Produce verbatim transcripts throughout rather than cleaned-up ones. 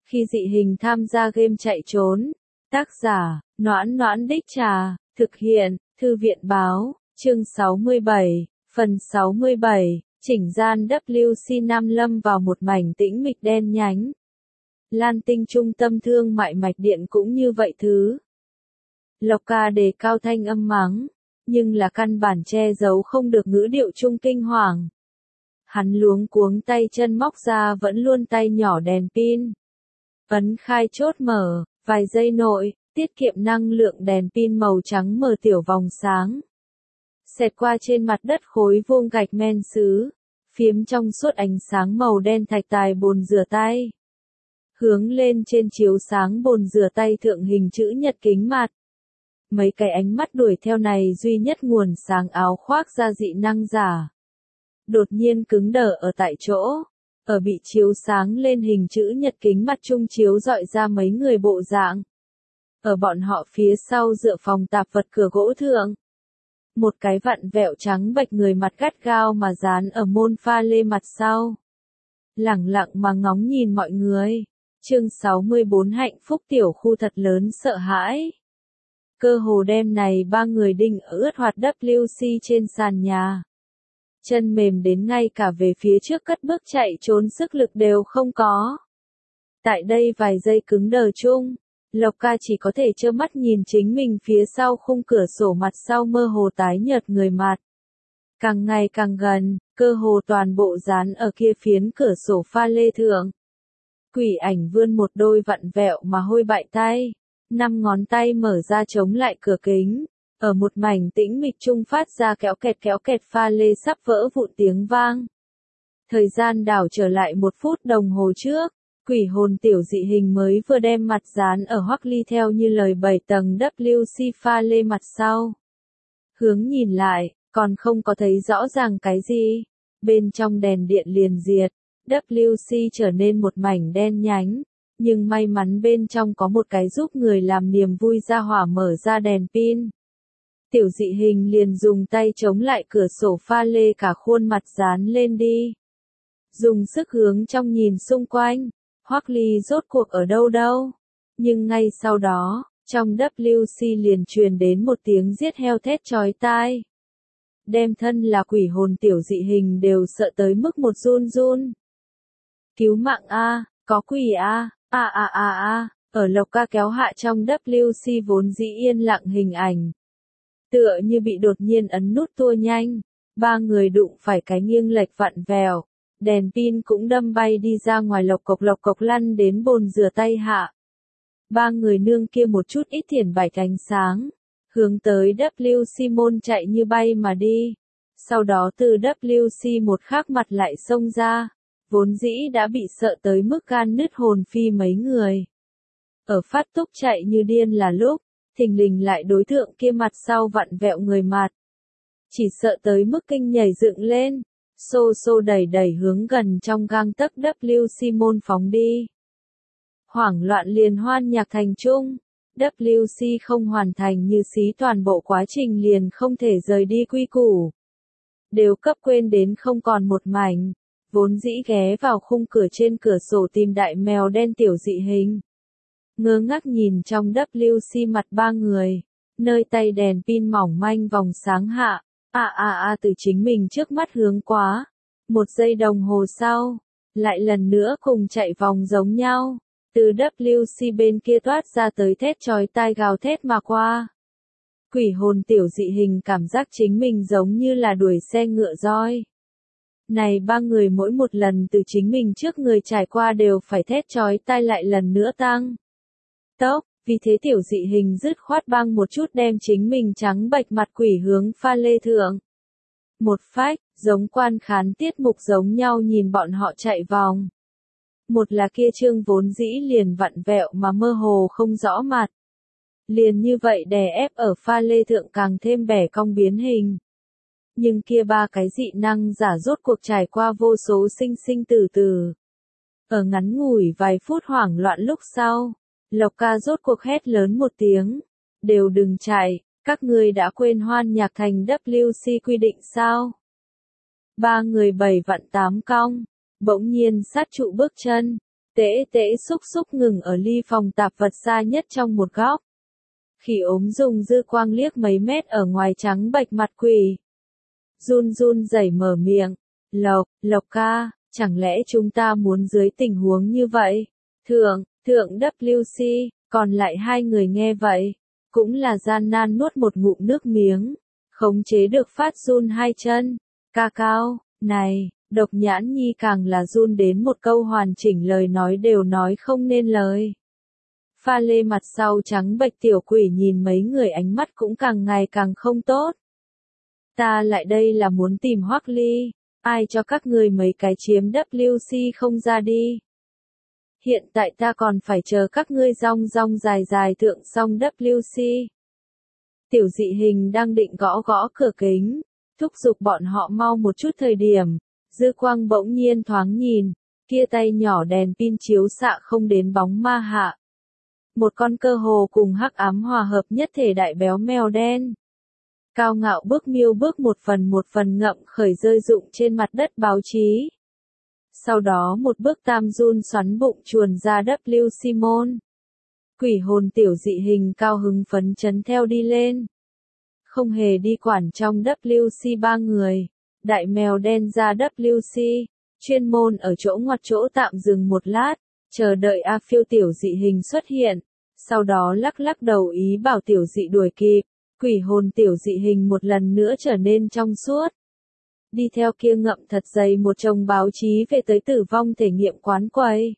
Khi dị hình tham gia game chạy trốn. Tác giả, Noãn Noãn Đích Trà, thực hiện, Thư viện Báo, chương sáu mươi bảy, phần sáu mươi bảy, chỉnh gian W C Nam lâm vào một mảnh tĩnh mịch đen nhánh. Lan Tinh trung tâm thương mại mạch điện cũng như vậy thứ. Lộc Ca đề cao thanh âm mắng, nhưng là căn bản che giấu không được ngữ điệu trung kinh hoàng. Hắn luống cuống tay chân móc ra vẫn luôn tay nhỏ đèn pin. Ấn khai chốt mở, vài giây nội, tiết kiệm năng lượng đèn pin màu trắng mở tiểu vòng sáng. Xẹt qua trên mặt đất khối vuông gạch men sứ, phiếm trong suốt ánh sáng màu đen thạch tài bồn rửa tay. Hướng lên trên chiếu sáng bồn rửa tay thượng hình chữ nhật kính mặt. Mấy cái ánh mắt đuổi theo này duy nhất nguồn sáng áo khoác ra dị năng giả. Đột nhiên cứng đờ ở tại chỗ, ở bị chiếu sáng lên hình chữ nhật kính mặt trung chiếu dọi ra mấy người bộ dạng. Ở bọn họ phía sau dựa phòng tạp vật cửa gỗ thượng. Một cái vặn vẹo trắng bệch người mặt gắt gao mà dán ở môn pha lê mặt sau. Lẳng lặng mà ngóng nhìn mọi người. Chương sáu mươi bốn hạnh phúc tiểu khu thật lớn sợ hãi. Cơ hồ đêm này ba người đinh ở ướt hoạt W C trên sàn nhà. Chân mềm đến ngay cả về phía trước cất bước chạy trốn sức lực đều không có. Tại đây vài giây cứng đờ chung, Lộc Ca chỉ có thể trơ mắt nhìn chính mình phía sau khung cửa sổ mặt sau mơ hồ tái nhợt người mặt. Càng ngày càng gần, cơ hồ toàn bộ dán ở kia phiến cửa sổ pha lê thượng. Quỷ ảnh vươn một đôi vặn vẹo mà hôi bại tay, năm ngón tay mở ra chống lại cửa kính, ở một mảnh tĩnh mịch trung phát ra kéo kẹt kéo kẹt pha lê sắp vỡ vụn tiếng vang. Thời gian đảo trở lại một phút đồng hồ trước, quỷ hồn tiểu dị hình mới vừa đem mặt dán ở Hoắc Ly theo như lời bảy tầng W C pha lê mặt sau. Hướng nhìn lại, còn không có thấy rõ ràng cái gì, bên trong đèn điện liền diệt, W C trở nên một mảnh đen nhánh, nhưng may mắn bên trong có một cái giúp người làm niềm vui ra hỏa mở ra đèn pin. Tiểu dị hình liền dùng tay chống lại cửa sổ pha lê cả khuôn mặt dán lên đi. Dùng sức hướng trong nhìn xung quanh, Hoắc Ly rốt cuộc ở đâu đâu. Nhưng ngay sau đó, trong W C liền truyền đến một tiếng giết heo thét chói tai. Đem thân là quỷ hồn tiểu dị hình đều sợ tới mức một run run. Cứu mạng a, có quỷ a, a a a a, ở Lộc Ca kéo hạ trong W C vốn dĩ yên lặng hình ảnh. Tựa như bị đột nhiên ấn nút tua nhanh, ba người đụng phải cái nghiêng lệch vặn vẹo, đèn pin cũng đâm bay đi ra ngoài lộc cộc lộc cộc lăn đến bồn rửa tay hạ. Ba người nương kia một chút ít thiển bạch ánh sáng, hướng tới W C môn chạy như bay mà đi. Sau đó từ W C một khác mặt lại xông ra, vốn dĩ đã bị sợ tới mức gan nứt hồn phi mấy người. Ở phát túc chạy như điên là lúc, thình lình lại đối tượng kia mặt sau vặn vẹo người mặt. Chỉ sợ tới mức kinh nhảy dựng lên, xô xô đẩy đẩy hướng gần trong gang tấc W C môn phóng đi. Hoảng loạn liền hoan nhạc thành trung, W C không hoàn thành như xí toàn bộ quá trình liền không thể rời đi quy củ. Đều cấp quên đến không còn một mảnh, vốn dĩ ghé vào khung cửa trên cửa sổ tìm đại mèo đen tiểu dị hình. Ngơ ngác nhìn trong W C mặt ba người, nơi tay đèn pin mỏng manh vòng sáng hạ, a a a từ chính mình trước mắt hướng quá. Một giây đồng hồ sau, lại lần nữa cùng chạy vòng giống nhau, từ W C bên kia toát ra tới thét chói tai gào thét mà qua. Quỷ hồn tiểu dị hình cảm giác chính mình giống như là đuổi xe ngựa roi. Này ba người mỗi một lần từ chính mình trước người trải qua đều phải thét chói tai lại lần nữa tăng tốc, vì thế tiểu dị hình dứt khoát băng một chút đem chính mình trắng bệch mặt quỷ hướng pha lê thượng. Một phách, giống quan khán tiết mục giống nhau nhìn bọn họ chạy vòng. Một là kia trương vốn dĩ liền vặn vẹo mà mơ hồ không rõ mặt. Liền như vậy đè ép ở pha lê thượng càng thêm bẻ cong biến hình. Nhưng kia ba cái dị năng giả rốt cuộc trải qua vô số sinh sinh tử tử. Ở ngắn ngủi vài phút hoảng loạn lúc sau, Lộc Ca rốt cuộc hét lớn một tiếng. Đều đừng chạy, các ngươi đã quên hoan nhạc thành W C quy định sao? Ba người bảy vặn tám cong, bỗng nhiên sát trụ bước chân. Tễ tễ xúc xúc ngừng ở ly phòng tạp vật xa nhất trong một góc. Khỉ ốm dùng dư quang liếc mấy mét ở ngoài trắng bệch mặt quỷ. Run run rẩy mở miệng. Lộc, Lộc ca, chẳng lẽ chúng ta muốn dưới tình huống như vậy? Thượng, thượng W C, còn lại hai người nghe vậy. Cũng là gian nan nuốt một ngụm nước miếng. Khống chế được phát run hai chân. Ca cao, này, Độc Nhãn Nhi càng là run đến một câu hoàn chỉnh lời nói đều nói không nên lời. Pha lê mặt sau trắng bệch tiểu quỷ nhìn mấy người ánh mắt cũng càng ngày càng không tốt. Ta lại đây là muốn tìm Hoắc Ly, ai cho các người mấy cái chiếm W C không ra đi. Hiện tại ta còn phải chờ các ngươi rong rong dài dài thượng xong W C. Tiểu dị hình đang định gõ gõ cửa kính, thúc giục bọn họ mau một chút thời điểm, dư quang bỗng nhiên thoáng nhìn, kia tay nhỏ đèn pin chiếu xạ không đến bóng ma hạ. Một con cơ hồ cùng hắc ám hòa hợp nhất thể đại béo mèo đen. Cao ngạo bước miêu bước một phần một phần ngậm khởi rơi rụng trên mặt đất báo chí. Sau đó một bước tam run xoắn bụng chuồn ra W C môn. Quỷ hồn tiểu dị hình cao hứng phấn chấn theo đi lên. Không hề đi quản trong W C ba người. Đại mèo đen ra W C, chuyên môn ở chỗ ngoặt chỗ tạm dừng một lát, chờ đợi A Phiêu tiểu dị hình xuất hiện. Sau đó lắc lắc đầu ý bảo tiểu dị đuổi kịp. Quỷ hồn tiểu dị hình một lần nữa trở nên trong suốt. Đi theo kia ngậm thật dày một chồng báo chí về tới tử vong thể nghiệm quán quầy.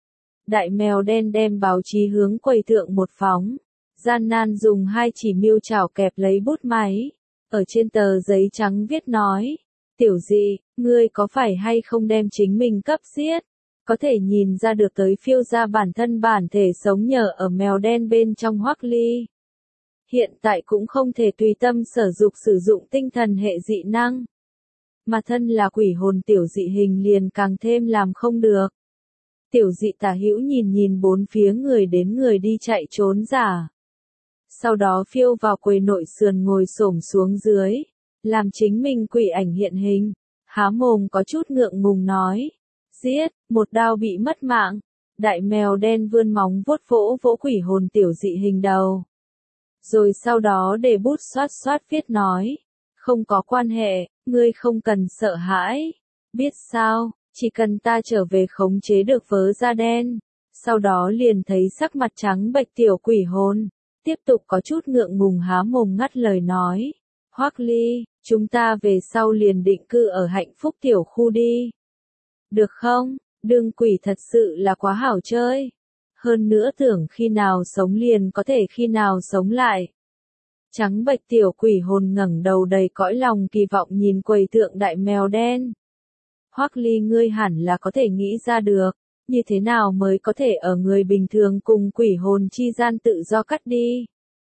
Đại mèo đen đem báo chí hướng quầy thượng một phóng. Gian nan dùng hai chỉ miêu chảo kẹp lấy bút máy. Ở trên tờ giấy trắng viết nói. Tiểu dị, ngươi có phải hay không đem chính mình cấp giết? Có thể nhìn ra được tới phiêu ra bản thân bản thể sống nhờ ở mèo đen bên trong Hoắc Ly. Hiện tại cũng không thể tùy tâm sở dục sử dụng tinh thần hệ dị năng. Mà thân là quỷ hồn tiểu dị hình liền càng thêm làm không được. Tiểu dị tả hữu nhìn nhìn bốn phía người đến người đi chạy trốn giả. Sau đó phiêu vào quầy nội sườn ngồi xổm xuống dưới. Làm chính mình quỷ ảnh hiện hình. Há mồm có chút ngượng ngùng nói. Giết, một đao bị mất mạng. Đại mèo đen vươn móng vuốt vỗ vỗ quỷ hồn tiểu dị hình đầu. Rồi sau đó để bút xoát xoát viết nói. Không có quan hệ, ngươi không cần sợ hãi. Biết sao, chỉ cần ta trở về khống chế được vớ da đen. Sau đó liền thấy sắc mặt trắng bệch tiểu quỷ hồn. Tiếp tục có chút ngượng ngùng há mồm ngắt lời nói. Hoắc Ly, chúng ta về sau liền định cư ở hạnh phúc tiểu khu đi. Được không? Đương quỷ thật sự là quá hảo chơi. Hơn nữa tưởng khi nào sống liền có thể khi nào sống lại. Trắng bệch tiểu quỷ hồn ngẩng đầu đầy cõi lòng kỳ vọng nhìn quầy thượng đại mèo đen. Hoắc Ly ngươi hẳn là có thể nghĩ ra được, như thế nào mới có thể ở người bình thường cùng quỷ hồn chi gian tự do cắt đi.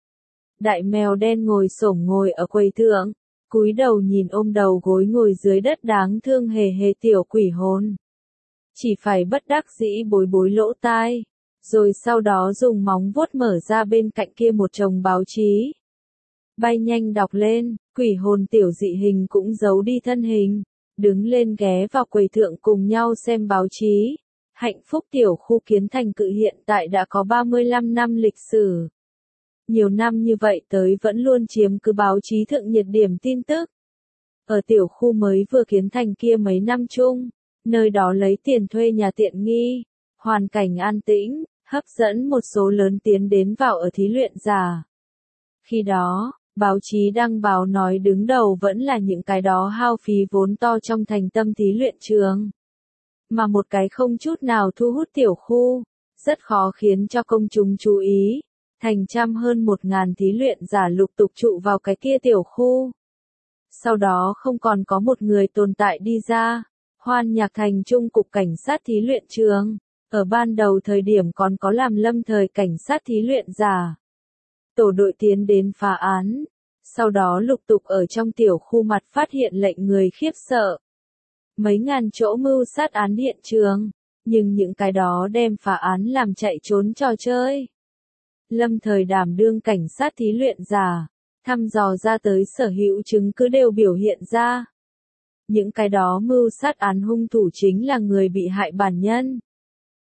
Đại mèo đen ngồi xổm ngồi ở quầy thượng, cúi đầu nhìn ôm đầu gối ngồi dưới đất đáng thương hề hề tiểu quỷ hồn. Chỉ phải bất đắc dĩ bối bối lỗ tai, rồi sau đó dùng móng vuốt mở ra bên cạnh kia một chồng báo chí. Bay nhanh đọc lên, quỷ hồn tiểu dị hình cũng giấu đi thân hình, đứng lên ghé vào quầy thượng cùng nhau xem báo chí. Hạnh phúc tiểu khu kiến thành cự hiện tại đã có ba mươi lăm năm lịch sử. Nhiều năm như vậy tới vẫn luôn chiếm cứ báo chí thượng nhiệt điểm tin tức. Ở tiểu khu mới vừa kiến thành kia mấy năm chung, nơi đó lấy tiền thuê nhà tiện nghi, hoàn cảnh an tĩnh, hấp dẫn một số lớn tiến đến vào ở thí luyện giả. Khi đó, báo chí đăng báo nói đứng đầu vẫn là những cái đó hao phí vốn to trong thành tâm thí luyện trường. Mà một cái không chút nào thu hút tiểu khu, rất khó khiến cho công chúng chú ý. Thành trăm hơn một ngàn thí luyện giả lục tục trụ vào cái kia tiểu khu. Sau đó không còn có một người tồn tại đi ra. Hoan Nhạc Thành Trung cục cảnh sát thí luyện trường. Ở ban đầu thời điểm còn có làm lâm thời cảnh sát thí luyện giả. Tổ đội tiến đến phá án. Sau đó lục tục ở trong tiểu khu mặt phát hiện lệnh người khiếp sợ. Mấy ngàn chỗ mưu sát án hiện trường. Nhưng những cái đó đem phá án làm chạy trốn trò chơi. Lâm thời đảm đương cảnh sát thí luyện giả, thăm dò ra tới sở hữu chứng cứ đều biểu hiện ra. Những cái đó mưu sát án hung thủ chính là người bị hại bản nhân.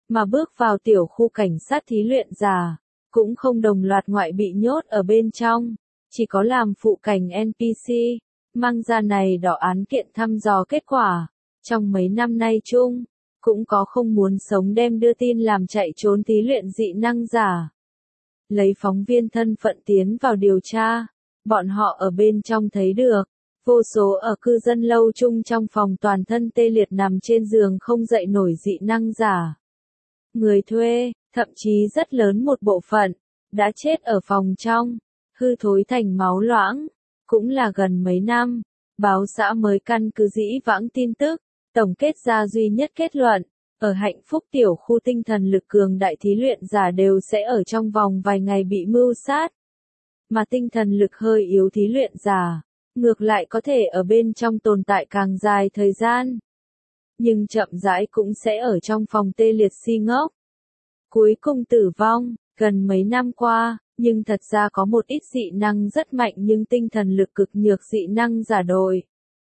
mà bước vào tiểu khu cảnh sát thí luyện giả, cũng không đồng loạt ngoại bị nhốt ở bên trong, chỉ có làm phụ cảnh en pê xê, mang ra này đỏ án kiện thăm dò kết quả. Trong mấy năm nay chung, cũng có không muốn sống đem đưa tin làm chạy trốn thí luyện dị năng giả. Lấy phóng viên thân phận tiến vào điều tra, bọn họ ở bên trong thấy được, vô số ở cư dân lâu chung trong phòng toàn thân tê liệt nằm trên giường không dậy nổi dị năng giả. Người thuê, thậm chí rất lớn một bộ phận, đã chết ở phòng trong, hư thối thành máu loãng, cũng là gần mấy năm, báo xã mới căn cứ dĩ vãng tin tức, tổng kết ra duy nhất kết luận, ở hạnh phúc tiểu khu tinh thần lực cường đại thí luyện giả đều sẽ ở trong vòng vài ngày bị mưu sát, mà tinh thần lực hơi yếu thí luyện giả, ngược lại có thể ở bên trong tồn tại càng dài thời gian. Nhưng chậm rãi cũng sẽ ở trong phòng tê liệt si ngốc. Cuối cùng tử vong, gần mấy năm qua, nhưng thật ra có một ít dị năng rất mạnh nhưng tinh thần lực cực nhược dị năng giả đội.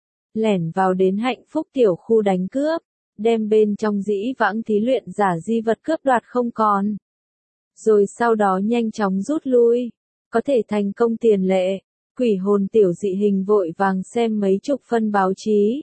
Lẻn vào đến hạnh phúc tiểu khu đánh cướp, đem bên trong dĩ vãng thí luyện giả di vật cướp đoạt không còn. Rồi sau đó nhanh chóng rút lui, có thể thành công tiền lệ, quỷ hồn tiểu dị hình vội vàng xem mấy chục phân báo chí.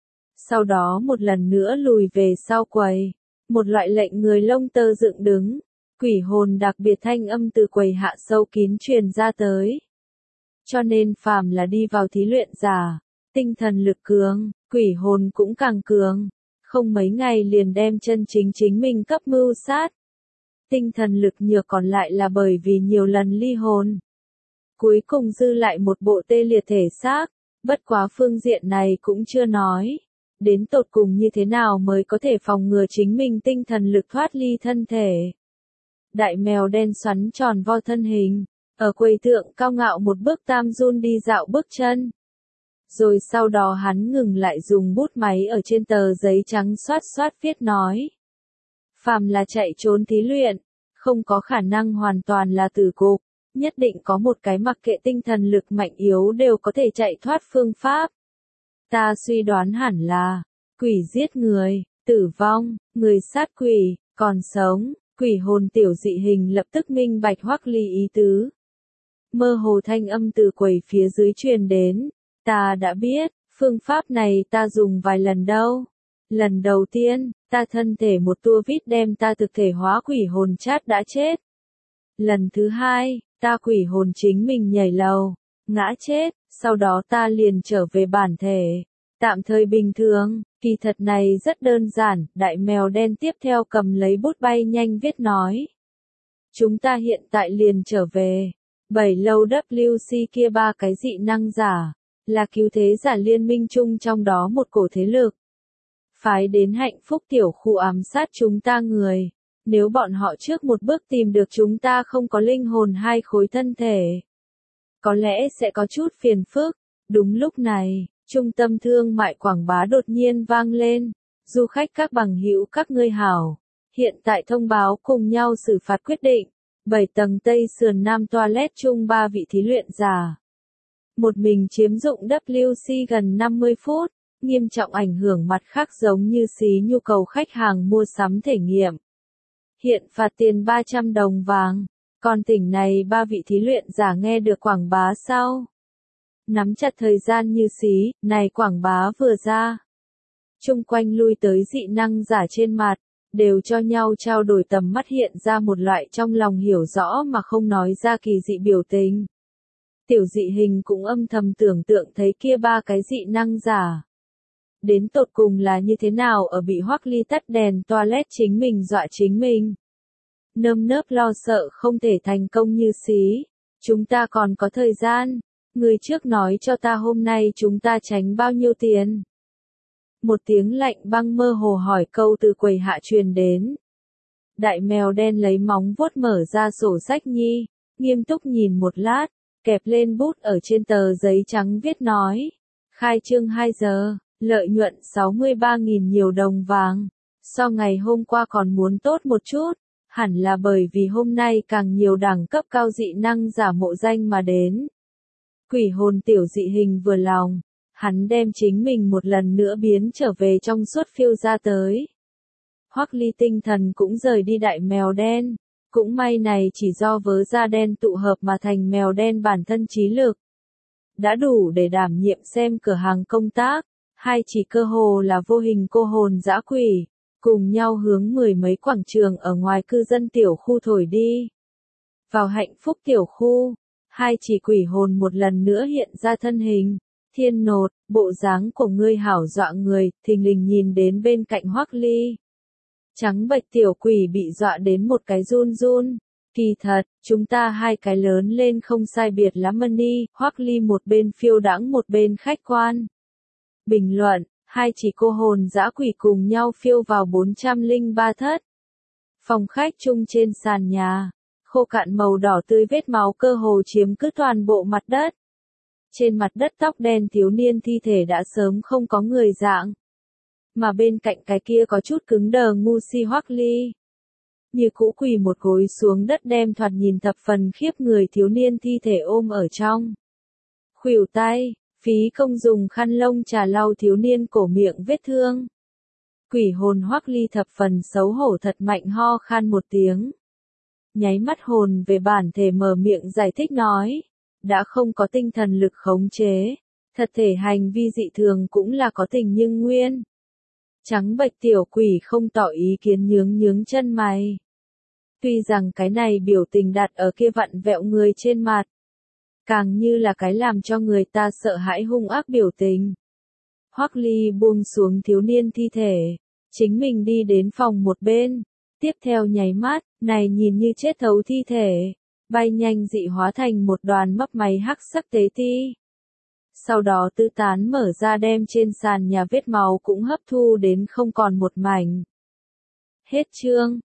Sau đó một lần nữa lùi về sau quầy, một loại lệnh người lông tơ dựng đứng, quỷ hồn đặc biệt thanh âm từ quầy hạ sâu kín truyền ra tới. Cho nên phàm là đi vào thí luyện giả, tinh thần lực cường, quỷ hồn cũng càng cường, không mấy ngày liền đem chân chính chính mình cấp mưu sát. Tinh thần lực nhược còn lại là bởi vì nhiều lần ly hồn. Cuối cùng dư lại một bộ tê liệt thể xác, bất quá phương diện này cũng chưa nói. Đến tột cùng như thế nào mới có thể phòng ngừa chính mình tinh thần lực thoát ly thân thể. Đại mèo đen xoắn tròn vo thân hình, ở quầy tượng cao ngạo một bước tam run đi dạo bước chân. Rồi sau đó hắn ngừng lại dùng bút máy ở trên tờ giấy trắng xoát xoát viết nói. Phàm là chạy trốn thí luyện, không có khả năng hoàn toàn là tử cục, nhất định có một cái mặc kệ tinh thần lực mạnh yếu đều có thể chạy thoát phương pháp. Ta suy đoán hẳn là, quỷ giết người, tử vong, người sát quỷ, còn sống, quỷ hồn tiểu dị hình lập tức minh bạch Hoắc Ly ý tứ. Mơ hồ thanh âm từ quầy phía dưới truyền đến, ta đã biết, phương pháp này ta dùng vài lần đâu. Lần đầu tiên, ta thân thể một tua vít đem ta thực thể hóa quỷ hồn chát đã chết. Lần thứ hai, ta quỷ hồn chính mình nhảy lầu, ngã chết, sau đó ta liền trở về bản thể. Tạm thời bình thường, kỳ thật này rất đơn giản, đại mèo đen tiếp theo cầm lấy bút bay nhanh viết nói. Chúng ta hiện tại liền trở về. Bảy lâu W C kia ba cái dị năng giả, là cứu thế giả liên minh chung trong đó một cổ thế lực. Phái đến hạnh phúc tiểu khu ám sát chúng ta người. Nếu bọn họ trước một bước tìm được chúng ta không có linh hồn hai khối thân thể, có lẽ sẽ có chút phiền phức. Đúng lúc này, trung tâm thương mại quảng bá đột nhiên vang lên. Du khách các bằng hữu các ngươi hảo. Hiện tại thông báo cùng nhau xử phạt quyết định. bảy tầng Tây sườn Nam toilet chung ba vị thí luyện giả. Một mình chiếm dụng W C gần năm mươi phút, nghiêm trọng ảnh hưởng mặt khác giống như xí nhu cầu khách hàng mua sắm thể nghiệm. Hiện phạt tiền ba trăm đồng vàng, còn tỉnh này ba vị thí luyện giả nghe được quảng bá sau. Nắm chặt thời gian như xí, này quảng bá vừa ra. Chung quanh lui tới dị năng giả trên mặt, đều cho nhau trao đổi tầm mắt hiện ra một loại trong lòng hiểu rõ mà không nói ra kỳ dị biểu tình. Tiểu dị hình cũng âm thầm tưởng tượng thấy kia ba cái dị năng giả. Đến tột cùng là như thế nào ở bị Hoắc Ly tắt đèn toilet chính mình dọa chính mình. Nơm nớp lo sợ không thể thành công như xí. Chúng ta còn có thời gian. Người trước nói cho ta hôm nay chúng ta tránh bao nhiêu tiền. Một tiếng lạnh băng mơ hồ hỏi câu từ quầy hạ truyền đến. Đại mèo đen lấy móng vuốt mở ra sổ sách nhi, nghiêm túc nhìn một lát, kẹp lên bút ở trên tờ giấy trắng viết nói. Khai trương hai giờ, lợi nhuận sáu mươi ba nghìn nhiều đồng vàng. So ngày hôm qua còn muốn tốt một chút, hẳn là bởi vì hôm nay càng nhiều đẳng cấp cao dị năng giả mộ danh mà đến. Quỷ hồn tiểu dị hình vừa lòng. Hắn đem chính mình một lần nữa biến trở về trong suốt phiêu ra tới. Hoắc Ly tinh thần cũng rời đi đại mèo đen. Cũng may này chỉ do vớ da đen tụ hợp mà thành mèo đen bản thân trí lực. Đã đủ để đảm nhiệm xem cửa hàng công tác. Hai chỉ cơ hồ là vô hình cô hồn dã quỷ. Cùng nhau hướng mười mấy quảng trường ở ngoài cư dân tiểu khu thổi đi. Vào hạnh phúc tiểu khu. Hai chỉ quỷ hồn một lần nữa hiện ra thân hình. Thiên Nột, bộ dáng của ngươi hảo dọa người, thình lình nhìn đến bên cạnh Hoắc Ly. Trắng bệch tiểu quỷ bị dọa đến một cái run run. Kỳ thật, chúng ta hai cái lớn lên không sai biệt lắm đi, Hoắc Ly một bên phiêu đãng một bên khách quan. Bình luận, hai chỉ cô hồn dã quỷ cùng nhau phiêu vào bốn trăm lẻ ba thất. Phòng khách chung trên sàn nhà, khô cạn màu đỏ tươi vết máu cơ hồ chiếm cứ toàn bộ mặt đất. Trên mặt đất tóc đen thiếu niên thi thể đã sớm không có người dạng. Mà bên cạnh cái kia có chút cứng đờ ngu si Hoắc Ly. Như cũ quỳ một gối xuống đất đem thoạt nhìn thập phần khiếp người thiếu niên thi thể ôm ở trong. Khuỷu tay, phí công dùng khăn lông trà lau thiếu niên cổ miệng vết thương. Quỷ hồn Hoắc Ly thập phần xấu hổ thật mạnh ho khan một tiếng. Nháy mắt hồn về bản thể mở miệng giải thích nói. Đã không có tinh thần lực khống chế. Thật thể hành vi dị thường cũng là có tình nhưng nguyên. Trắng bệch tiểu quỷ không tỏ ý kiến nhướng nhướng chân mày. Tuy rằng cái này biểu tình đặt ở kia vặn vẹo người trên mặt. Càng như là cái làm cho người ta sợ hãi hung ác biểu tình. Hoắc Ly buông xuống thiếu niên thi thể. Chính mình đi đến phòng một bên. Tiếp theo nháy mắt, này nhìn như chết thấu thi thể. Bay nhanh dị hóa thành một đoàn mấp máy hắc sắc tế ti. Sau đó tư tán mở ra đem trên sàn nhà vết máu cũng hấp thu đến không còn một mảnh. Hết chương.